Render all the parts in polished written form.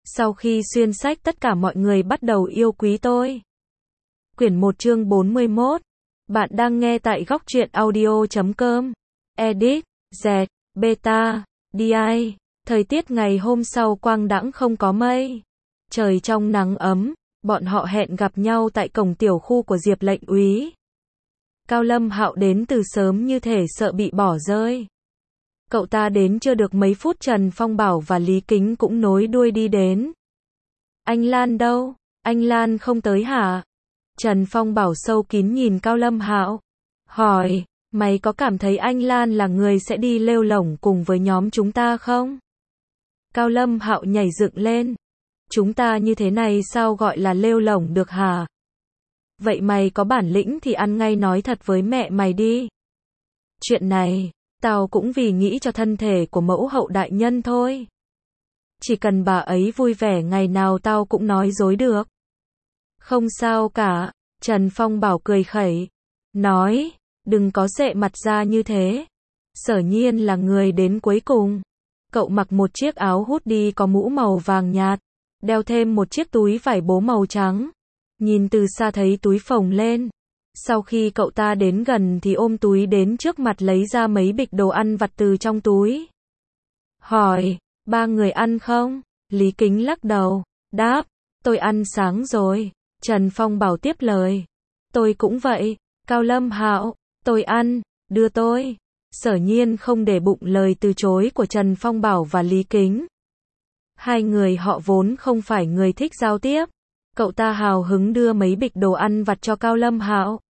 Sau khi xuyên sách tất cả mọi người bắt đầu yêu quý tôi. Quyển 1 chương 41. Bạn đang nghe tại góc truyện audio.com. Edit, Z, Beta, DI. Thời tiết ngày hôm sau quang đãng không có mây. Trời trong nắng ấm, bọn họ hẹn gặp nhau tại cổng tiểu khu của Diệp lệnh úy. Cao Lâm Hạo đến từ sớm như thể sợ bị bỏ rơi. Cậu ta đến chưa được mấy phút Trần Phong Bảo và Lý Kính cũng nối đuôi đi đến. Anh Lan đâu? Anh Lan không tới hả? Trần Phong Bảo sâu kín nhìn Cao Lâm Hạo. Hỏi, mày có cảm thấy anh Lan là người sẽ đi lêu lổng cùng với nhóm chúng ta không? Cao Lâm Hạo nhảy dựng lên. Chúng ta như thế này sao gọi là lêu lổng được hả? Vậy mày có bản lĩnh thì ăn ngay nói thật với mẹ mày đi. Chuyện này, tao cũng vì nghĩ cho thân thể của mẫu hậu đại nhân thôi. Chỉ cần bà ấy vui vẻ ngày nào tao cũng nói dối được. Không sao cả, Trần Phong Bảo cười khẩy. Nói, đừng có sệ mặt ra như thế. Sở Nhiên là người đến cuối cùng. Cậu mặc một chiếc áo hoodie có mũ màu vàng nhạt, đeo thêm một chiếc túi vải bố màu trắng. Nhìn từ xa thấy túi phồng lên. Sau khi cậu ta đến gần thì ôm túi đến trước mặt lấy ra mấy bịch đồ ăn vặt từ trong túi. Hỏi, ba người ăn không? Lý Kính lắc đầu, đáp, tôi ăn sáng rồi. Trần Phong Bảo tiếp lời, tôi cũng vậy. Cao Lâm Hạo, tôi ăn, đưa tôi. Sở Nhiên không để bụng lời từ chối của Trần Phong Bảo và Lý Kính. Hai người họ vốn không phải người thích giao tiếp. Cậu ta hào hứng đưa mấy bịch đồ ăn vặt cho Cao Lâm Hạo.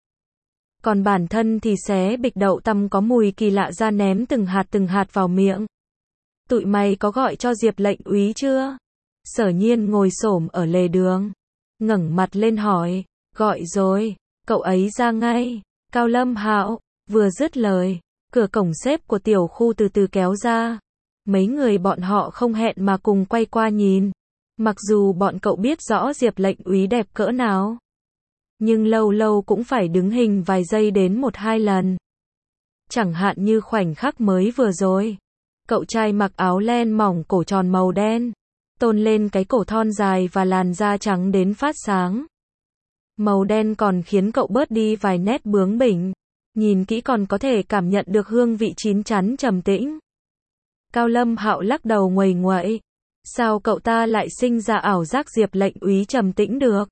Còn bản thân thì xé bịch đậu tăm có mùi kỳ lạ ra ném từng hạt vào miệng. Tụi mày có gọi cho Diệp lệnh úy chưa? Sở Nhiên ngồi xổm ở lề đường, ngẩng mặt lên hỏi, gọi rồi, cậu ấy ra ngay. Cao Lâm Hạo vừa dứt lời, cửa cổng xếp của tiểu khu từ từ kéo ra. Mấy người bọn họ không hẹn mà cùng quay qua nhìn. Mặc dù bọn cậu biết rõ Diệp lệnh úy đẹp cỡ nào, nhưng lâu lâu cũng phải đứng hình vài giây đến 1-2 lần. Chẳng hạn như khoảnh khắc mới vừa rồi. Cậu trai mặc áo len mỏng cổ tròn màu đen, tôn lên cái cổ thon dài và làn da trắng đến phát sáng. Màu đen còn khiến cậu bớt đi vài nét bướng bỉnh. Nhìn kỹ còn có thể cảm nhận được hương vị chín chắn trầm tĩnh. Cao Lâm Hạo lắc đầu nguầy nguậy. Sao cậu ta lại sinh ra ảo giác Diệp lệnh úy trầm tĩnh được?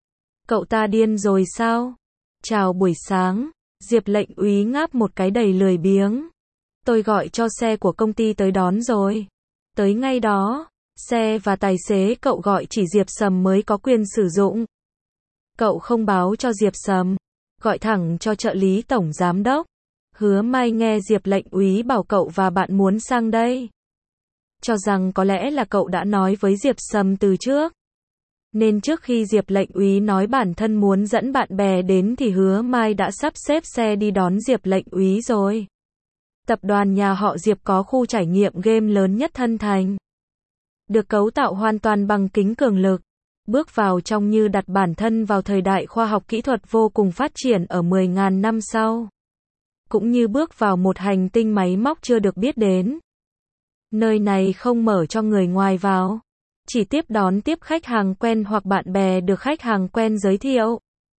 Cậu ta điên rồi sao? Chào buổi sáng. Diệp lệnh úy ngáp một cái đầy lười biếng. Tôi gọi cho xe của công ty tới đón rồi. Tới ngay đó. Xe và tài xế cậu gọi chỉ Diệp Sầm mới có quyền sử dụng. Cậu không báo cho Diệp Sầm, gọi thẳng cho trợ lý tổng giám đốc. Hứa Mai nghe Diệp lệnh úy bảo cậu và bạn muốn sang đây. Cho rằng có lẽ là cậu đã nói với Diệp Sầm từ trước. Nên trước khi Diệp lệnh úy nói bản thân muốn dẫn bạn bè đến thì Hứa Mai đã sắp xếp xe đi đón Diệp lệnh úy rồi. Tập đoàn nhà họ Diệp có khu trải nghiệm game lớn nhất Thân Thành. Được cấu tạo hoàn toàn bằng kính cường lực. Bước vào trong như đặt bản thân vào thời đại khoa học kỹ thuật vô cùng phát triển ở 10.000 năm sau. Cũng như bước vào một hành tinh máy móc chưa được biết đến. Nơi này không mở cho người ngoài vào. Chỉ tiếp đón tiếp khách hàng quen hoặc bạn bè được khách hàng quen giới thiệu.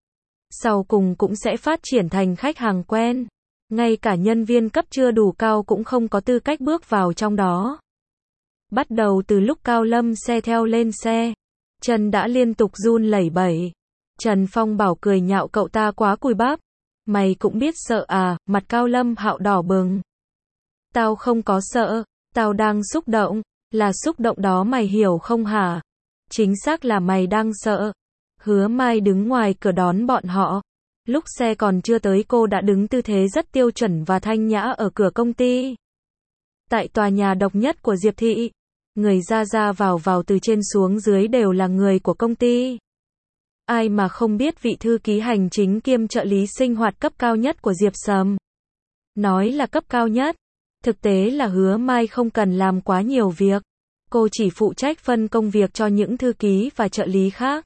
Sau cùng cũng sẽ phát triển thành khách hàng quen. Ngay cả nhân viên cấp chưa đủ cao cũng không có tư cách bước vào trong đó. Bắt đầu từ lúc Cao Lâm xe theo lên xe, chân đã liên tục run lẩy bẩy. Trần Phong Bảo cười nhạo cậu ta quá cùi bắp. Mày cũng biết sợ à? Mặt Cao Lâm Hạo đỏ bừng. Tao không có sợ, tao đang xúc động. Là xúc động đó mày hiểu không hả? Chính xác là mày đang sợ. Hứa Mai đứng ngoài cửa đón bọn họ. Lúc xe còn chưa tới cô đã đứng tư thế rất tiêu chuẩn và thanh nhã ở cửa công ty. Tại tòa nhà độc nhất của Diệp Thị, người ra vào từ trên xuống dưới đều là người của công ty. Ai mà không biết vị thư ký hành chính kiêm trợ lý sinh hoạt cấp cao nhất của Diệp Sầm. Nói là cấp cao nhất, thực tế là Hứa Mai không cần làm quá nhiều việc. Cô chỉ phụ trách phân công việc cho những thư ký và trợ lý khác.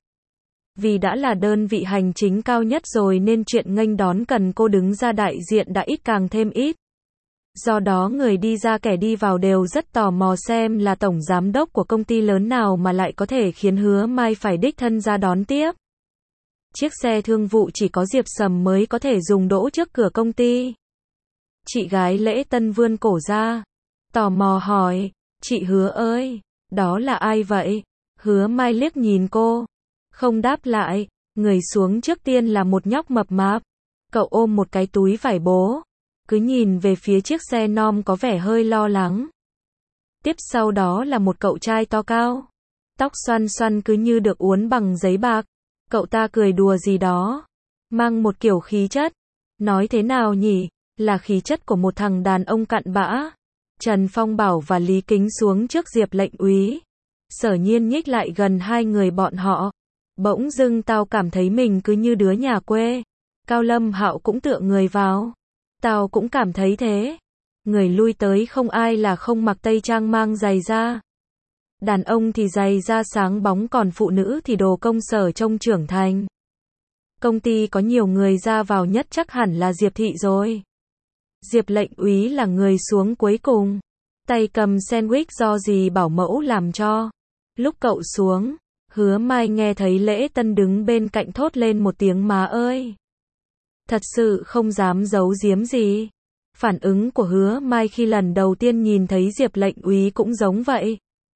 Vì đã là đơn vị hành chính cao nhất rồi nên chuyện nghênh đón cần cô đứng ra đại diện đã ít càng thêm ít. Do đó người đi ra kẻ đi vào đều rất tò mò xem là tổng giám đốc của công ty lớn nào mà lại có thể khiến Hứa Mai phải đích thân ra đón tiếp. Chiếc xe thương vụ chỉ có Diệp Sầm mới có thể dùng đỗ trước cửa công ty. Chị gái Lễ Tân vươn cổ ra, tò mò hỏi, chị Hứa ơi, đó là ai vậy? Hứa Mai liếc nhìn cô, không đáp lại, người xuống trước tiên là một nhóc mập mạp, cậu ôm một cái túi vải bố, cứ nhìn về phía chiếc xe nom có vẻ hơi lo lắng. Tiếp sau đó là một cậu trai to cao, tóc xoăn xoăn cứ như được uốn bằng giấy bạc, cậu ta cười đùa gì đó, mang một kiểu khí chất, nói thế nào nhỉ, là khí chất của một thằng đàn ông cặn bã. Trần Phong Bảo và Lý Kính xuống trước Diệp Lệnh Úy. Sở Nhiên nhích lại gần hai người bọn họ. Bỗng dưng tao cảm thấy mình cứ như đứa nhà quê. Cao Lâm Hạo cũng tựa người vào. Tao cũng cảm thấy thế. Người lui tới không ai là không mặc tây trang mang giày da. Đàn ông thì giày da sáng bóng còn phụ nữ thì đồ công sở trông trưởng thành. Công ty có nhiều người ra vào nhất chắc hẳn là Diệp Thị rồi. Diệp Lệnh Úy là người xuống cuối cùng, tay cầm sandwich do dì bảo mẫu làm cho. Lúc cậu xuống, Hứa Mai nghe thấy Lễ Tân đứng bên cạnh thốt lên một tiếng má ơi. Thật sự không dám giấu giếm gì. Phản ứng của Hứa Mai khi lần đầu tiên nhìn thấy Diệp Lệnh Úy cũng giống vậy.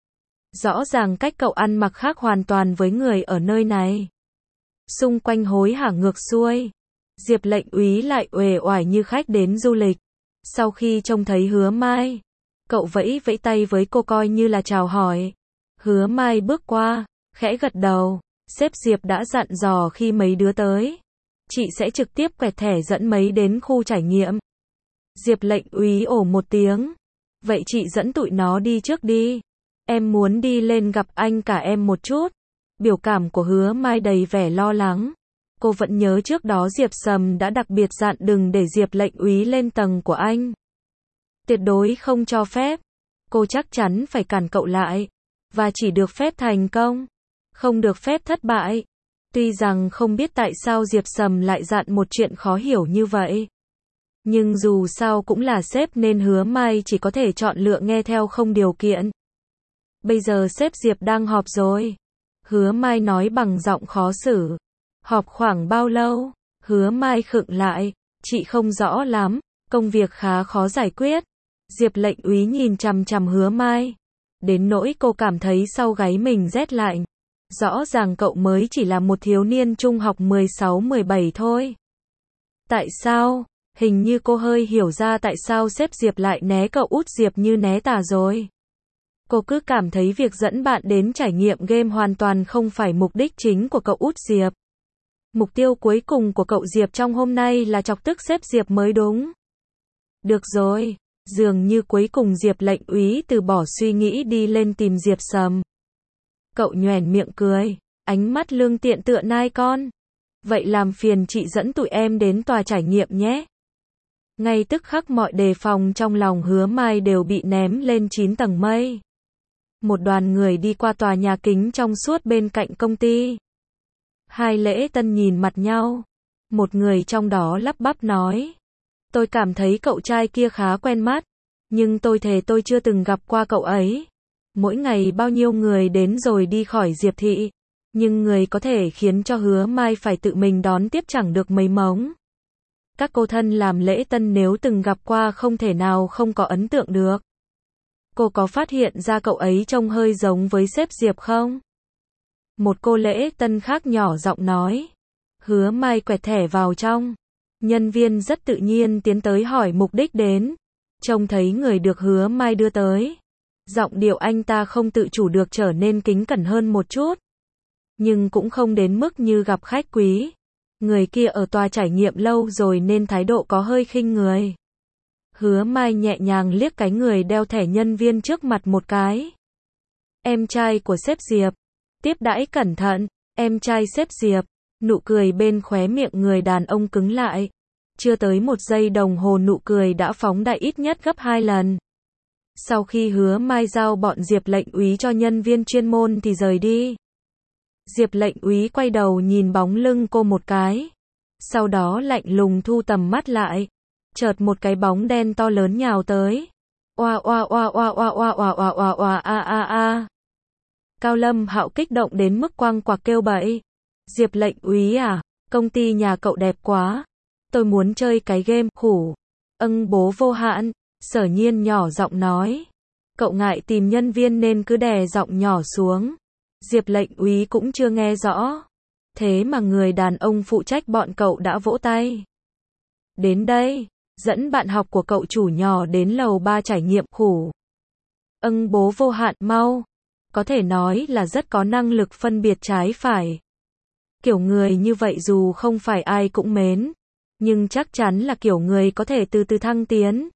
Rõ ràng cách cậu ăn mặc khác hoàn toàn với người ở nơi này. Xung quanh hối hả ngược xuôi. Diệp Lệnh Úy lại uể oải như khách đến du lịch. Sau khi trông thấy Hứa Mai, cậu vẫy vẫy tay với cô coi như là chào hỏi. Hứa Mai bước qua, khẽ gật đầu. Sếp Diệp đã dặn dò khi mấy đứa tới, chị sẽ trực tiếp quẹt thẻ dẫn mấy đến khu trải nghiệm. Diệp Lệnh Úy ồ một tiếng. Vậy chị dẫn tụi nó đi trước đi. Em muốn đi lên gặp anh cả em một chút. Biểu cảm của Hứa Mai đầy vẻ lo lắng. Cô vẫn nhớ trước đó Diệp Sầm đã đặc biệt dặn đừng để Diệp Lệnh Úy lên tầng của anh. Tuyệt đối không cho phép. Cô chắc chắn phải cản cậu lại. Và chỉ được phép thành công. Không được phép thất bại. Tuy rằng không biết tại sao Diệp Sầm lại dặn một chuyện khó hiểu như vậy. Nhưng dù sao cũng là sếp nên Hứa Mai chỉ có thể chọn lựa nghe theo không điều kiện. Bây giờ sếp Diệp đang họp rồi. Hứa Mai nói bằng giọng khó xử. Họp khoảng bao lâu? Hứa Mai khựng lại. Chị không rõ lắm. Công việc khá khó giải quyết. Diệp Lệnh Úy nhìn chằm chằm Hứa Mai. Đến nỗi cô cảm thấy sau gáy mình rét lạnh. Rõ ràng cậu mới chỉ là một thiếu niên trung học 16-17 thôi. Tại sao? Hình như cô hơi hiểu ra tại sao sếp Diệp lại né cậu út Diệp như né tà rồi. Cô cứ cảm thấy việc dẫn bạn đến trải nghiệm game hoàn toàn không phải mục đích chính của cậu út Diệp. Mục tiêu cuối cùng của cậu Diệp trong hôm nay là chọc tức sếp Diệp mới đúng. Được rồi, dường như cuối cùng Diệp Lệnh Úy từ bỏ suy nghĩ đi lên tìm Diệp Sầm. Cậu nhoẻn miệng cười, ánh mắt lương tiện tựa nai con. Vậy làm phiền chị dẫn tụi em đến tòa trải nghiệm nhé. Ngay tức khắc mọi đề phòng trong lòng Hứa Mai đều bị ném lên 9 tầng mây. Một đoàn người đi qua tòa nhà kính trong suốt bên cạnh công ty. Hai Lễ Tân nhìn mặt nhau. Một người trong đó lắp bắp nói. Tôi cảm thấy cậu trai kia khá quen mắt. Nhưng tôi thề tôi chưa từng gặp qua cậu ấy. Mỗi ngày bao nhiêu người đến rồi đi khỏi Diệp Thị. Nhưng người có thể khiến cho Hứa Mai phải tự mình đón tiếp chẳng được mấy mống. Các cô thân làm Lễ Tân nếu từng gặp qua không thể nào không có ấn tượng được. Cô có phát hiện ra cậu ấy trông hơi giống với sếp Diệp không? Một cô Lễ Tân khác nhỏ giọng nói. Hứa Mai quẹt thẻ vào trong. Nhân viên rất tự nhiên tiến tới hỏi mục đích đến. Trông thấy người được Hứa Mai đưa tới. Giọng điệu anh ta không tự chủ được trở nên kính cẩn hơn một chút. Nhưng cũng không đến mức như gặp khách quý. Người kia ở tòa trải nghiệm lâu rồi nên thái độ có hơi khinh người. Hứa Mai nhẹ nhàng liếc cái người đeo thẻ nhân viên trước mặt một cái. Em trai của sếp Diệp. Tiếp đãi cẩn thận, em trai sếp Diệp. Nụ cười bên khóe miệng người đàn ông cứng lại. Chưa tới một giây đồng hồ nụ cười đã phóng đại ít nhất gấp 2 lần. Sau khi Hứa Mai giao bọn Diệp Lệnh Úy cho nhân viên chuyên môn thì rời đi. Diệp Lệnh Úy quay đầu nhìn bóng lưng cô một cái. Sau đó lạnh lùng thu tầm mắt lại. Chợt một cái bóng đen to lớn nhào tới. Oa oa oa oa oa oa oa oa oa oa a a a. Cao Lâm Hạo kích động đến mức quăng quạc kêu bậy. Diệp lệnh úy à, công ty nhà cậu đẹp quá. Tôi muốn chơi cái game, khủ. Bố vô hạn, Sở Nhiên nhỏ giọng nói. Cậu ngại tìm nhân viên nên cứ đè giọng nhỏ xuống. Diệp lệnh úy cũng chưa nghe rõ. Thế mà người đàn ông phụ trách bọn cậu đã vỗ tay. Đến đây, dẫn bạn học của cậu chủ nhỏ đến lầu 3 trải nghiệm, khủ. Bố vô hạn, mau. Có thể nói là rất có năng lực phân biệt trái phải. Kiểu người như vậy dù không phải ai cũng mến, nhưng chắc chắn là kiểu người có thể từ từ thăng tiến.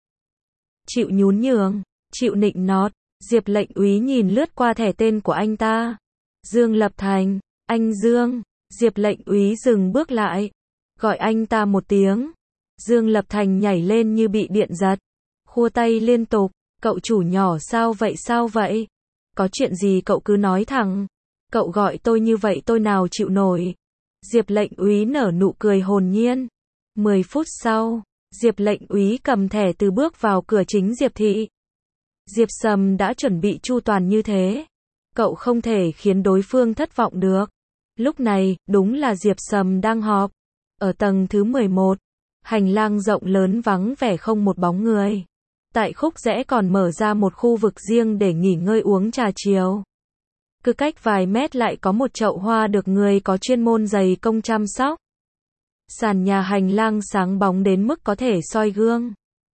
Chịu nhún nhường, chịu nịnh nót. Diệp lệnh úy nhìn lướt qua thẻ tên của anh ta. Dương Lập Thành, anh Dương. Diệp lệnh úy dừng bước lại, gọi anh ta một tiếng. Dương Lập Thành nhảy lên như bị điện giật, khua tay liên tục. Cậu chủ nhỏ sao vậy? Có chuyện gì cậu cứ nói thẳng. Cậu gọi tôi như vậy tôi nào chịu nổi. Diệp lệnh úy nở nụ cười hồn nhiên. 10 phút sau, Diệp lệnh úy cầm thẻ từ bước vào cửa chính Diệp thị. Diệp Sầm đã chuẩn bị chu toàn như thế, cậu không thể khiến đối phương thất vọng được. Lúc này, đúng là Diệp Sầm đang họp. Ở tầng thứ 11, hành lang rộng lớn vắng vẻ không một bóng người. Tại khúc rẽ còn mở ra một khu vực riêng để nghỉ ngơi uống trà chiều. Cứ cách vài mét lại có một chậu hoa được người có chuyên môn dày công chăm sóc. Sàn nhà hành lang sáng bóng đến mức có thể soi gương.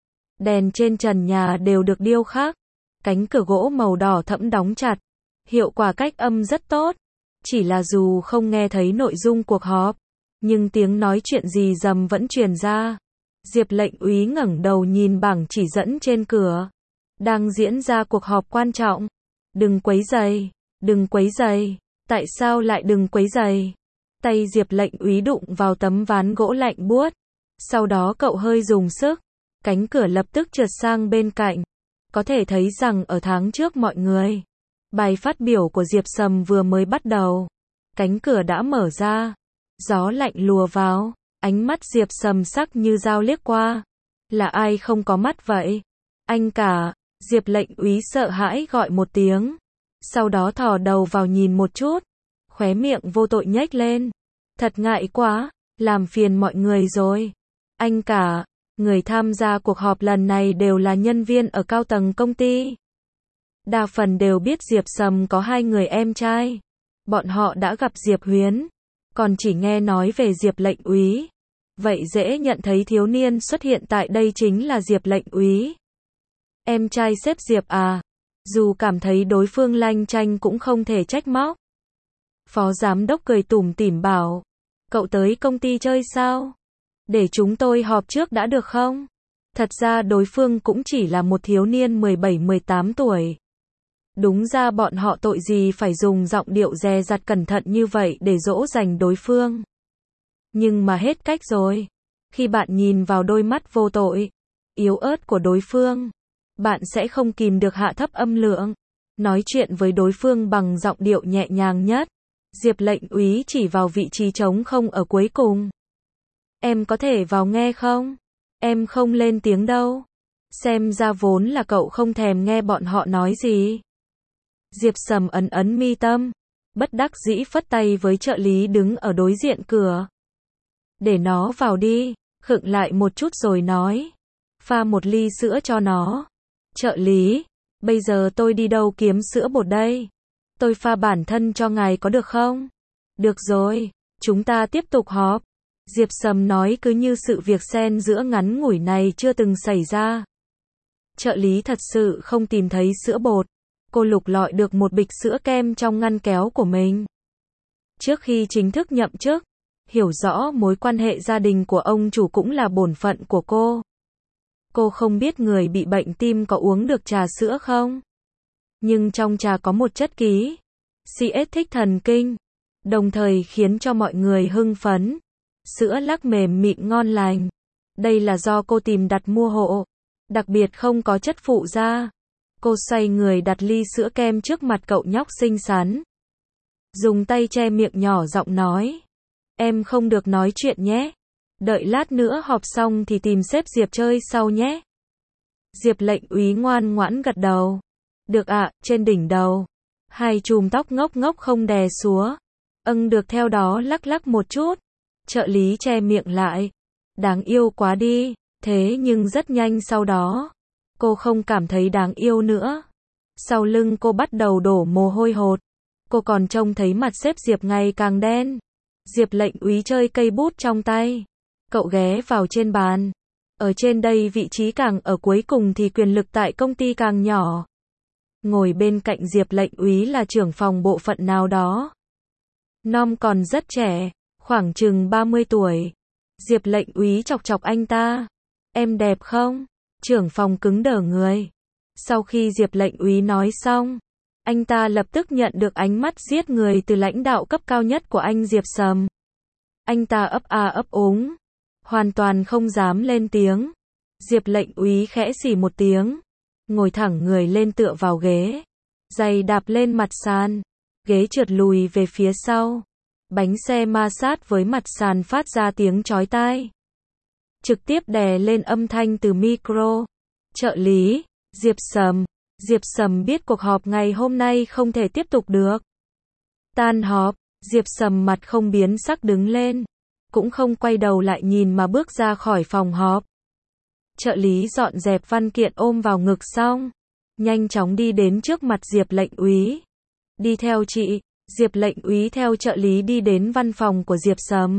Đèn trên trần nhà đều được điêu khắc. Cánh cửa gỗ màu đỏ thẫm đóng chặt. Hiệu quả cách âm rất tốt. Chỉ là dù không nghe thấy nội dung cuộc họp, nhưng tiếng nói chuyện rì rầm vẫn truyền ra. Diệp lệnh úy ngẩng đầu nhìn bảng chỉ dẫn trên cửa. Đang diễn ra cuộc họp quan trọng. Đừng quấy rầy, đừng quấy rầy. Tại sao lại đừng quấy rầy? Tay Diệp lệnh úy đụng vào tấm ván gỗ lạnh buốt. Sau đó cậu hơi dùng sức. Cánh cửa lập tức trượt sang bên cạnh. Có thể thấy rằng ở tháng trước mọi người, bài phát biểu của Diệp Sầm vừa mới bắt đầu. Cánh cửa đã mở ra. Gió lạnh lùa vào. Ánh mắt Diệp Sầm sắc như dao liếc qua. Là ai không có mắt vậy? Anh cả. Diệp lệnh úy sợ hãi gọi một tiếng. Sau đó thò đầu vào nhìn một chút. Khóe miệng vô tội nhếch lên. Thật ngại quá. Làm phiền mọi người rồi. Anh cả. Người tham gia cuộc họp lần này đều là nhân viên ở cao tầng công ty. Đa phần đều biết Diệp Sầm có 2 người em trai. Bọn họ đã gặp Diệp Huyến, còn chỉ nghe nói về Diệp lệnh úy. Vậy dễ nhận thấy thiếu niên xuất hiện tại đây chính là Diệp lệnh úy. Em trai sếp Diệp à? Dù cảm thấy đối phương lanh chanh cũng không thể trách móc. Phó giám đốc cười tủm tỉm bảo. Cậu tới công ty chơi sao? Để chúng tôi họp trước đã được không? Thật ra đối phương cũng chỉ là một thiếu niên 17-18 tuổi. Đúng ra bọn họ tội gì phải dùng giọng điệu dè dặt cẩn thận như vậy để dỗ dành đối phương. Nhưng mà hết cách rồi. Khi bạn nhìn vào đôi mắt vô tội, yếu ớt của đối phương, bạn sẽ không kìm được hạ thấp âm lượng, nói chuyện với đối phương bằng giọng điệu nhẹ nhàng nhất. Diệp lệnh úy chỉ vào vị trí trống không ở cuối cùng. Em có thể vào nghe không? Em không lên tiếng đâu. Xem ra vốn là cậu không thèm nghe bọn họ nói gì. Diệp Sầm ấn mi tâm, bất đắc dĩ phất tay với trợ lý đứng ở đối diện cửa. Để nó vào đi, khựng lại một chút rồi nói. Pha một ly sữa cho nó. Trợ lý, bây giờ tôi đi đâu kiếm sữa bột đây? Tôi pha bản thân cho ngài có được không? Được rồi, chúng ta tiếp tục họp. Diệp Sầm nói cứ như sự việc xen giữa ngắn ngủi này chưa từng xảy ra. Trợ lý thật sự không tìm thấy sữa bột. Cô lục lọi được một bịch sữa kem trong ngăn kéo của mình. Trước khi chính thức nhậm chức, hiểu rõ mối quan hệ gia đình của ông chủ cũng là bổn phận của cô. Cô không biết người bị bệnh tim có uống được trà sữa không? Nhưng trong trà có một chất ký kích thần kinh, đồng thời khiến cho mọi người hưng phấn. Sữa lắc mềm mịn ngon lành. Đây là do cô tìm đặt mua hộ. Đặc biệt không có chất phụ gia. Cô xoay người đặt ly sữa kem trước mặt cậu nhóc xinh xắn. Dùng tay che miệng nhỏ giọng nói. Em không được nói chuyện nhé. Đợi lát nữa họp xong thì tìm sếp Diệp chơi sau nhé. Diệp lệnh úy ngoan ngoãn gật đầu. Được ạ, trên đỉnh đầu. Hai chùm tóc ngốc ngốc không đè xúa. Được theo đó lắc lắc một chút. Trợ lý che miệng lại. Đáng yêu quá đi. Thế nhưng rất nhanh sau đó, cô không cảm thấy đáng yêu nữa. Sau lưng cô bắt đầu đổ mồ hôi hột. Cô còn trông thấy mặt sếp Diệp ngày càng đen. Diệp lệnh úy chơi cây bút trong tay. Cậu ghé vào trên bàn. Ở trên đây vị trí càng ở cuối cùng thì quyền lực tại công ty càng nhỏ. Ngồi bên cạnh Diệp lệnh úy là trưởng phòng bộ phận nào đó. Nom còn rất trẻ, khoảng chừng 30 tuổi. Diệp lệnh úy chọc chọc anh ta. Em đẹp không? Trưởng phòng cứng đờ người. Sau khi Diệp lệnh úy nói xong, anh ta lập tức nhận được ánh mắt giết người từ lãnh đạo cấp cao nhất của anh Diệp Sầm. Anh ta ấp a ấp úng, hoàn toàn không dám lên tiếng. Diệp lệnh úy khẽ xì một tiếng, ngồi thẳng người lên tựa vào ghế, giày đạp lên mặt sàn, ghế trượt lùi về phía sau, bánh xe ma sát với mặt sàn phát ra tiếng chói tai. Trực tiếp đè lên âm thanh từ micro. Trợ lý, Diệp Sầm. Diệp Sầm biết cuộc họp ngày hôm nay không thể tiếp tục được. Tan họp, Diệp Sầm mặt không biến sắc đứng lên, cũng không quay đầu lại nhìn mà bước ra khỏi phòng họp. Trợ lý dọn dẹp văn kiện ôm vào ngực xong, nhanh chóng đi đến trước mặt Diệp lệnh úy. Đi theo chị. Diệp lệnh úy theo trợ lý đi đến văn phòng của Diệp Sầm.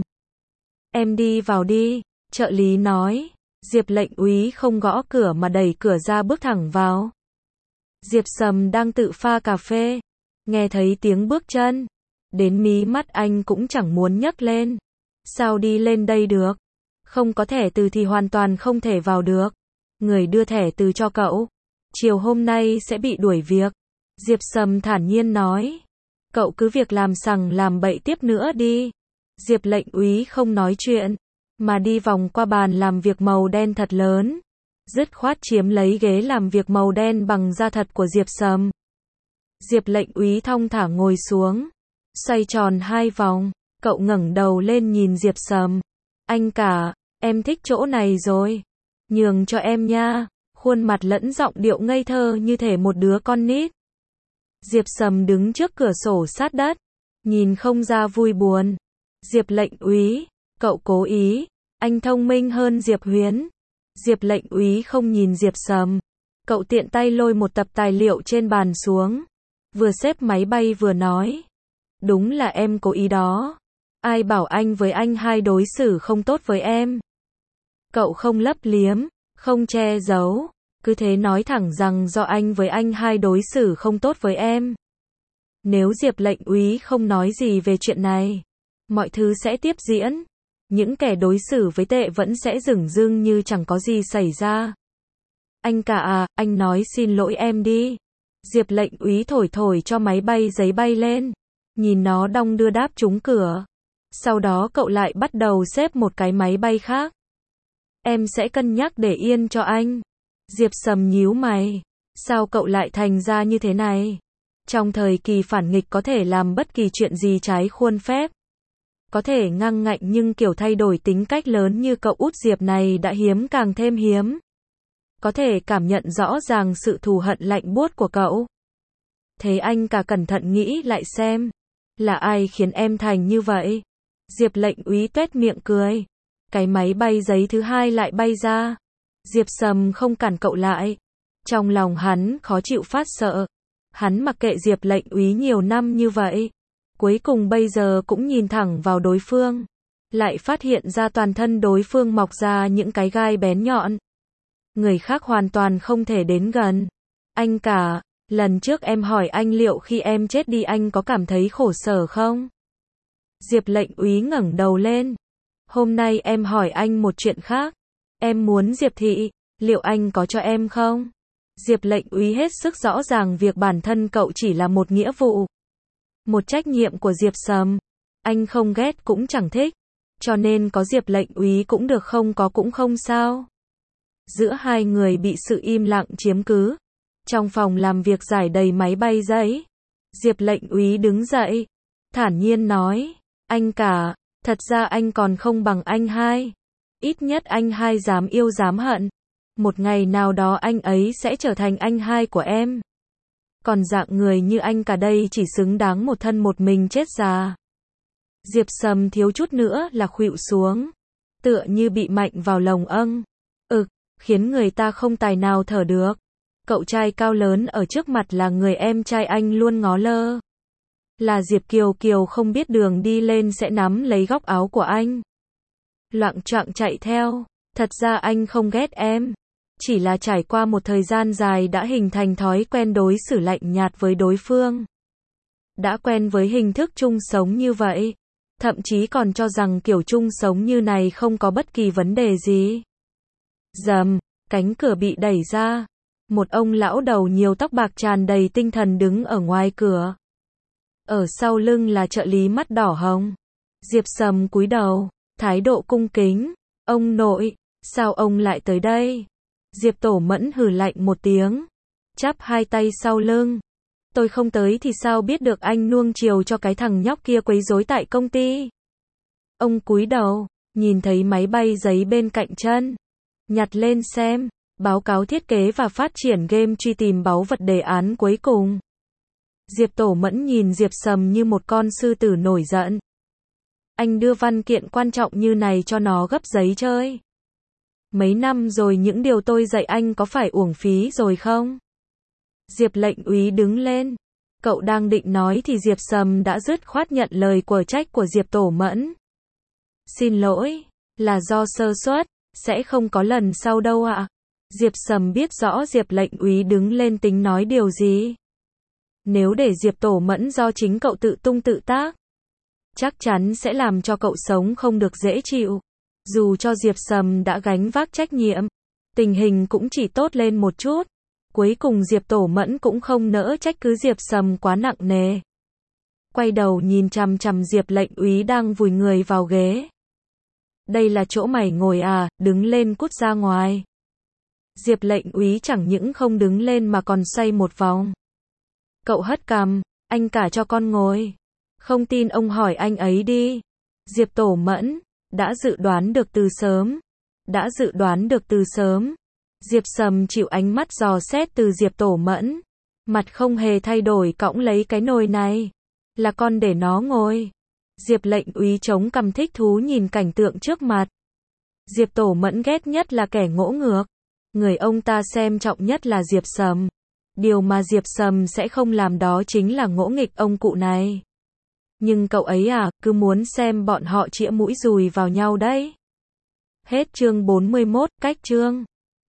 Em đi vào đi, trợ lý nói. Diệp lệnh úy không gõ cửa mà đẩy cửa ra bước thẳng vào. Diệp Sầm đang tự pha cà phê, nghe thấy tiếng bước chân, đến mí mắt anh cũng chẳng muốn nhấc lên. Sao đi lên đây được? Không có thẻ từ thì hoàn toàn không thể vào được. Người đưa thẻ từ cho cậu, chiều hôm nay sẽ bị đuổi việc. Diệp Sầm thản nhiên nói. Cậu cứ việc làm sằng làm bậy tiếp nữa đi. Diệp lệnh úy không nói chuyện, mà đi vòng qua bàn làm việc màu đen thật lớn, dứt khoát chiếm lấy ghế làm việc màu đen bằng da thật của Diệp Sầm. Diệp lệnh úy thong thả ngồi xuống, xoay tròn 2 vòng, cậu ngẩng đầu lên nhìn Diệp Sầm. Anh cả, em thích chỗ này rồi. Nhường cho em nha. Khuôn mặt lẫn giọng điệu ngây thơ như thể một đứa con nít. Diệp Sầm đứng trước cửa sổ sát đất, nhìn không ra vui buồn. Diệp lệnh úy, cậu cố ý. Anh thông minh hơn Diệp Huyến. Diệp lệnh úy không nhìn Diệp Sầm. Cậu tiện tay lôi một tập tài liệu trên bàn xuống, vừa xếp máy bay vừa nói. Đúng là em cố ý đó. Ai bảo anh với anh hai đối xử không tốt với em. Cậu không lấp liếm, không che giấu, cứ thế nói thẳng rằng do anh với anh hai đối xử không tốt với em. Nếu Diệp lệnh úy không nói gì về chuyện này, mọi thứ sẽ tiếp diễn. Những kẻ đối xử với tệ vẫn sẽ dửng dưng như chẳng có gì xảy ra. Anh cả à, anh nói xin lỗi em đi. Diệp lệnh úy thổi thổi cho máy bay giấy bay lên, nhìn nó đong đưa đáp trúng cửa. Sau đó cậu lại bắt đầu xếp một cái máy bay khác. Em sẽ cân nhắc để yên cho anh. Diệp Sầm nhíu mày. Sao cậu lại thành ra như thế này? Trong thời kỳ phản nghịch có thể làm bất kỳ chuyện gì trái khuôn phép. Có thể ngang ngạnh nhưng kiểu thay đổi tính cách lớn như cậu út Diệp này đã hiếm càng thêm hiếm. Có thể cảm nhận rõ ràng sự thù hận lạnh buốt của cậu. Thế anh cả cẩn thận nghĩ lại xem. Là ai khiến em thành như vậy? Diệp lệnh úy tuét miệng cười. Cái máy bay giấy thứ hai lại bay ra. Diệp Sầm không cản cậu lại. Trong lòng hắn khó chịu phát sợ. Hắn mặc kệ Diệp lệnh úy nhiều năm như vậy. Cuối cùng bây giờ cũng nhìn thẳng vào đối phương. Lại phát hiện ra toàn thân đối phương mọc ra những cái gai bén nhọn. Người khác hoàn toàn không thể đến gần. Anh cả, lần trước em hỏi anh liệu khi em chết đi anh có cảm thấy khổ sở không? Diệp lệnh úy ngẩng đầu lên. Hôm nay em hỏi anh một chuyện khác. Em muốn Diệp thị, liệu anh có cho em không? Diệp lệnh úy hết sức rõ ràng việc bản thân cậu chỉ là một nghĩa vụ. Một trách nhiệm của Diệp Sầm. Anh không ghét cũng chẳng thích. Cho nên có Diệp lệnh úy cũng được, không có cũng không sao. Giữa hai người bị sự im lặng chiếm cứ. Trong phòng làm việc rải đầy máy bay giấy. Diệp lệnh úy đứng dậy, thản nhiên nói. Anh cả, thật ra anh còn không bằng anh hai. Ít nhất anh hai dám yêu dám hận. Một ngày nào đó anh ấy sẽ trở thành anh hai của em. Còn dạng người như anh cả đây chỉ xứng đáng một thân một mình chết già. Diệp Sầm thiếu chút nữa là khuỵu xuống. Tựa như bị mạnh vào lồng âng. Khiến người ta không tài nào thở được. Cậu trai cao lớn ở trước mặt là người em trai anh luôn ngó lơ. Là Diệp Kiều Kiều không biết đường đi lên sẽ nắm lấy góc áo của anh. Loạng choạng chạy theo. Thật ra anh không ghét em. Chỉ là trải qua một thời gian dài đã hình thành thói quen đối xử lạnh nhạt với đối phương. Đã quen với hình thức chung sống như vậy. Thậm chí còn cho rằng kiểu chung sống như này không có bất kỳ vấn đề gì. Rầm, cánh cửa bị đẩy ra. Một ông lão đầu nhiều tóc bạc tràn đầy tinh thần đứng ở ngoài cửa. Ở sau lưng là trợ lý mắt đỏ hồng. Diệp Sầm cúi đầu, thái độ cung kính. Ông nội, sao ông lại tới đây? Diệp Tổ Mẫn hừ lạnh một tiếng. Chắp hai tay sau lưng. Tôi không tới thì sao biết được anh nuông chiều cho cái thằng nhóc kia quấy rối tại công ty. Ông cúi đầu, nhìn thấy máy bay giấy bên cạnh chân. Nhặt lên xem, báo cáo thiết kế và phát triển game truy tìm báu vật đề án cuối cùng. Diệp Tổ Mẫn nhìn Diệp Sầm như một con sư tử nổi giận. Anh đưa văn kiện quan trọng như này cho nó gấp giấy chơi. Mấy năm rồi những điều tôi dạy anh có phải uổng phí rồi không? Diệp lệnh úy đứng lên. Cậu đang định nói thì Diệp Sầm đã dứt khoát nhận lời quở trách của Diệp Tổ Mẫn. Xin lỗi, là do sơ suất, sẽ không có lần sau đâu ạ. Diệp Sầm biết rõ Diệp lệnh úy đứng lên tính nói điều gì. Nếu để Diệp Tổ Mẫn do chính cậu tự tung tự tác, chắc chắn sẽ làm cho cậu sống không được dễ chịu. Dù cho Diệp Sầm đã gánh vác trách nhiệm, tình hình cũng chỉ tốt lên một chút. Cuối cùng Diệp Tổ Mẫn cũng không nỡ trách cứ Diệp Sầm quá nặng nề. Quay đầu nhìn chằm chằm Diệp lệnh úy đang vùi người vào ghế. Đây là chỗ mày ngồi à, đứng lên cút ra ngoài. Diệp lệnh úy chẳng những không đứng lên mà còn xoay một vòng. Cậu hất cằm, anh cả cho con ngồi. Không tin ông hỏi anh ấy đi. Diệp Tổ Mẫn, đã dự đoán được từ sớm. Đã dự đoán được từ sớm. Diệp Sầm chịu ánh mắt dò xét từ Diệp Tổ Mẫn. Mặt không hề thay đổi cõng lấy cái nồi này. Là con để nó ngồi. Diệp lệnh úy chống cằm thích thú nhìn cảnh tượng trước mặt. Diệp Tổ Mẫn ghét nhất là kẻ ngỗ ngược. Người ông ta xem trọng nhất là Diệp Sầm. Điều mà Diệp Sầm sẽ không làm đó chính là ngỗ nghịch ông cụ này. Nhưng cậu ấy à, cứ muốn xem bọn họ chĩa mũi dùi vào nhau đấy. Hết chương 41, cách chương.